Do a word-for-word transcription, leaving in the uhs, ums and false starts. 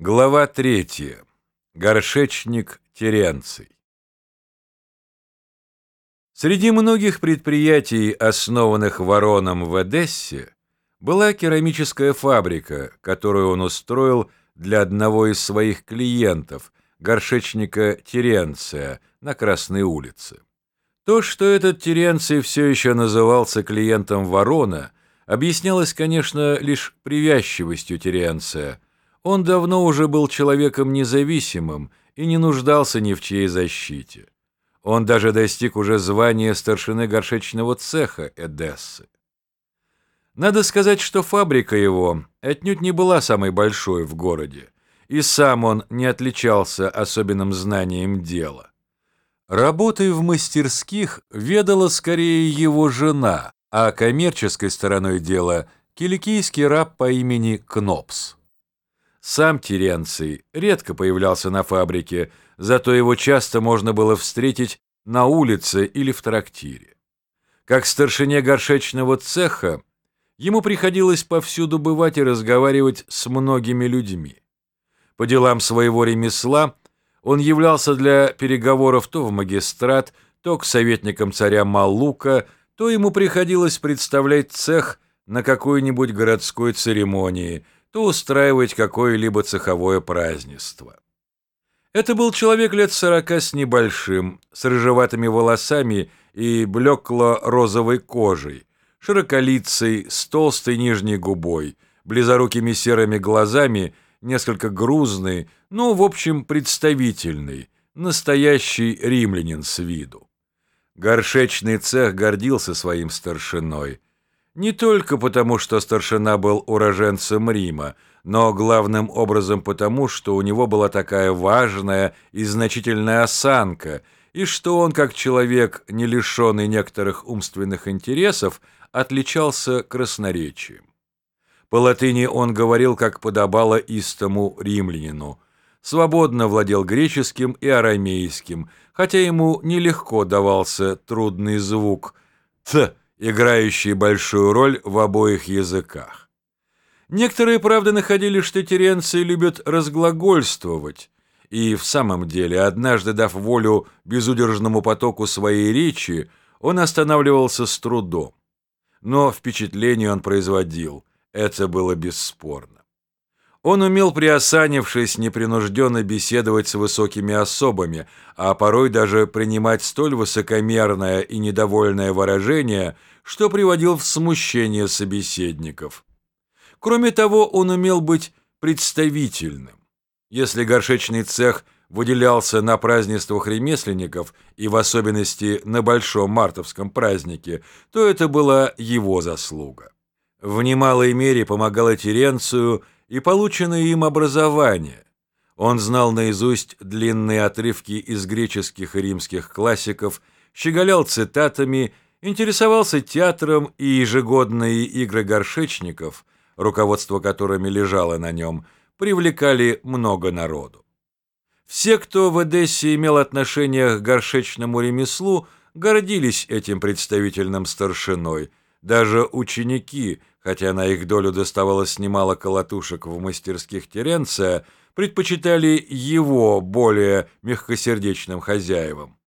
Глава третья. Горшечник Теренций. Среди многих предприятий, основанных Вороном в Одессе, была керамическая фабрика, которую он устроил для одного из своих клиентов, горшечника Теренция, на Красной улице. То, что этот Теренций все еще назывался клиентом Ворона, объяснялось, конечно, лишь привязчивостью Теренция. Он давно уже был человеком независимым и не нуждался ни в чьей защите. Он даже достиг уже звания старшины горшечного цеха Эдессы. Надо сказать, что фабрика его отнюдь не была самой большой в городе, и сам он не отличался особенным знанием дела. Работой в мастерских ведала скорее его жена, а коммерческой стороной дела – киликийский раб по имени Кнопс. Сам Теренций редко появлялся на фабрике, зато его часто можно было встретить на улице или в трактире. Как старшине горшечного цеха, ему приходилось повсюду бывать и разговаривать с многими людьми. По делам своего ремесла он являлся для переговоров то в магистрат, то к советникам царя Маллука, то ему приходилось представлять цех на какой-нибудь городской церемонии, то устраивать какое-либо цеховое празднество. Это был человек лет сорока с небольшим, с рыжеватыми волосами и блекло-розовой кожей, широколицей, с толстой нижней губой, близорукими серыми глазами, несколько грузный, но, в общем, представительный, настоящий римлянин с виду. Горшечный цех гордился своим старшиной. Не только потому, что старшина был уроженцем Рима, но главным образом потому, что у него была такая важная и значительная осанка, и что он, как человек, не лишенный некоторых умственных интересов, отличался красноречием. По латыни он говорил, как подобало истому римлянину, свободно владел греческим и арамейским, хотя ему нелегко давался трудный звук «т», играющий большую роль в обоих языках. Некоторые, правда, находили, что Теренций любит разглагольствовать, и в самом деле, однажды дав волю безудержному потоку своей речи, он останавливался с трудом. Но впечатление он производил, это было бесспорно. Он умел, приосанившись, непринужденно беседовать с высокими особами, а порой даже принимать столь высокомерное и недовольное выражение, что приводил в смущение собеседников. Кроме того, он умел быть представительным. Если горшечный цех выделялся на празднествах ремесленников, и в особенности на Большом мартовском празднике, то это была его заслуга. В немалой мере помогало Теренцию и полученное им образование. Он знал наизусть длинные отрывки из греческих и римских классиков, щеголял цитатами, интересовался театром, и ежегодные игры горшечников, руководство которыми лежало на нем, привлекали много народу. Все, кто в Одессе имел отношение к горшечному ремеслу, гордились этим представительным старшиной. Даже ученики, хотя на их долю доставалось немало колотушек в мастерских Теренция, предпочитали его более мягкосердечным хозяевам.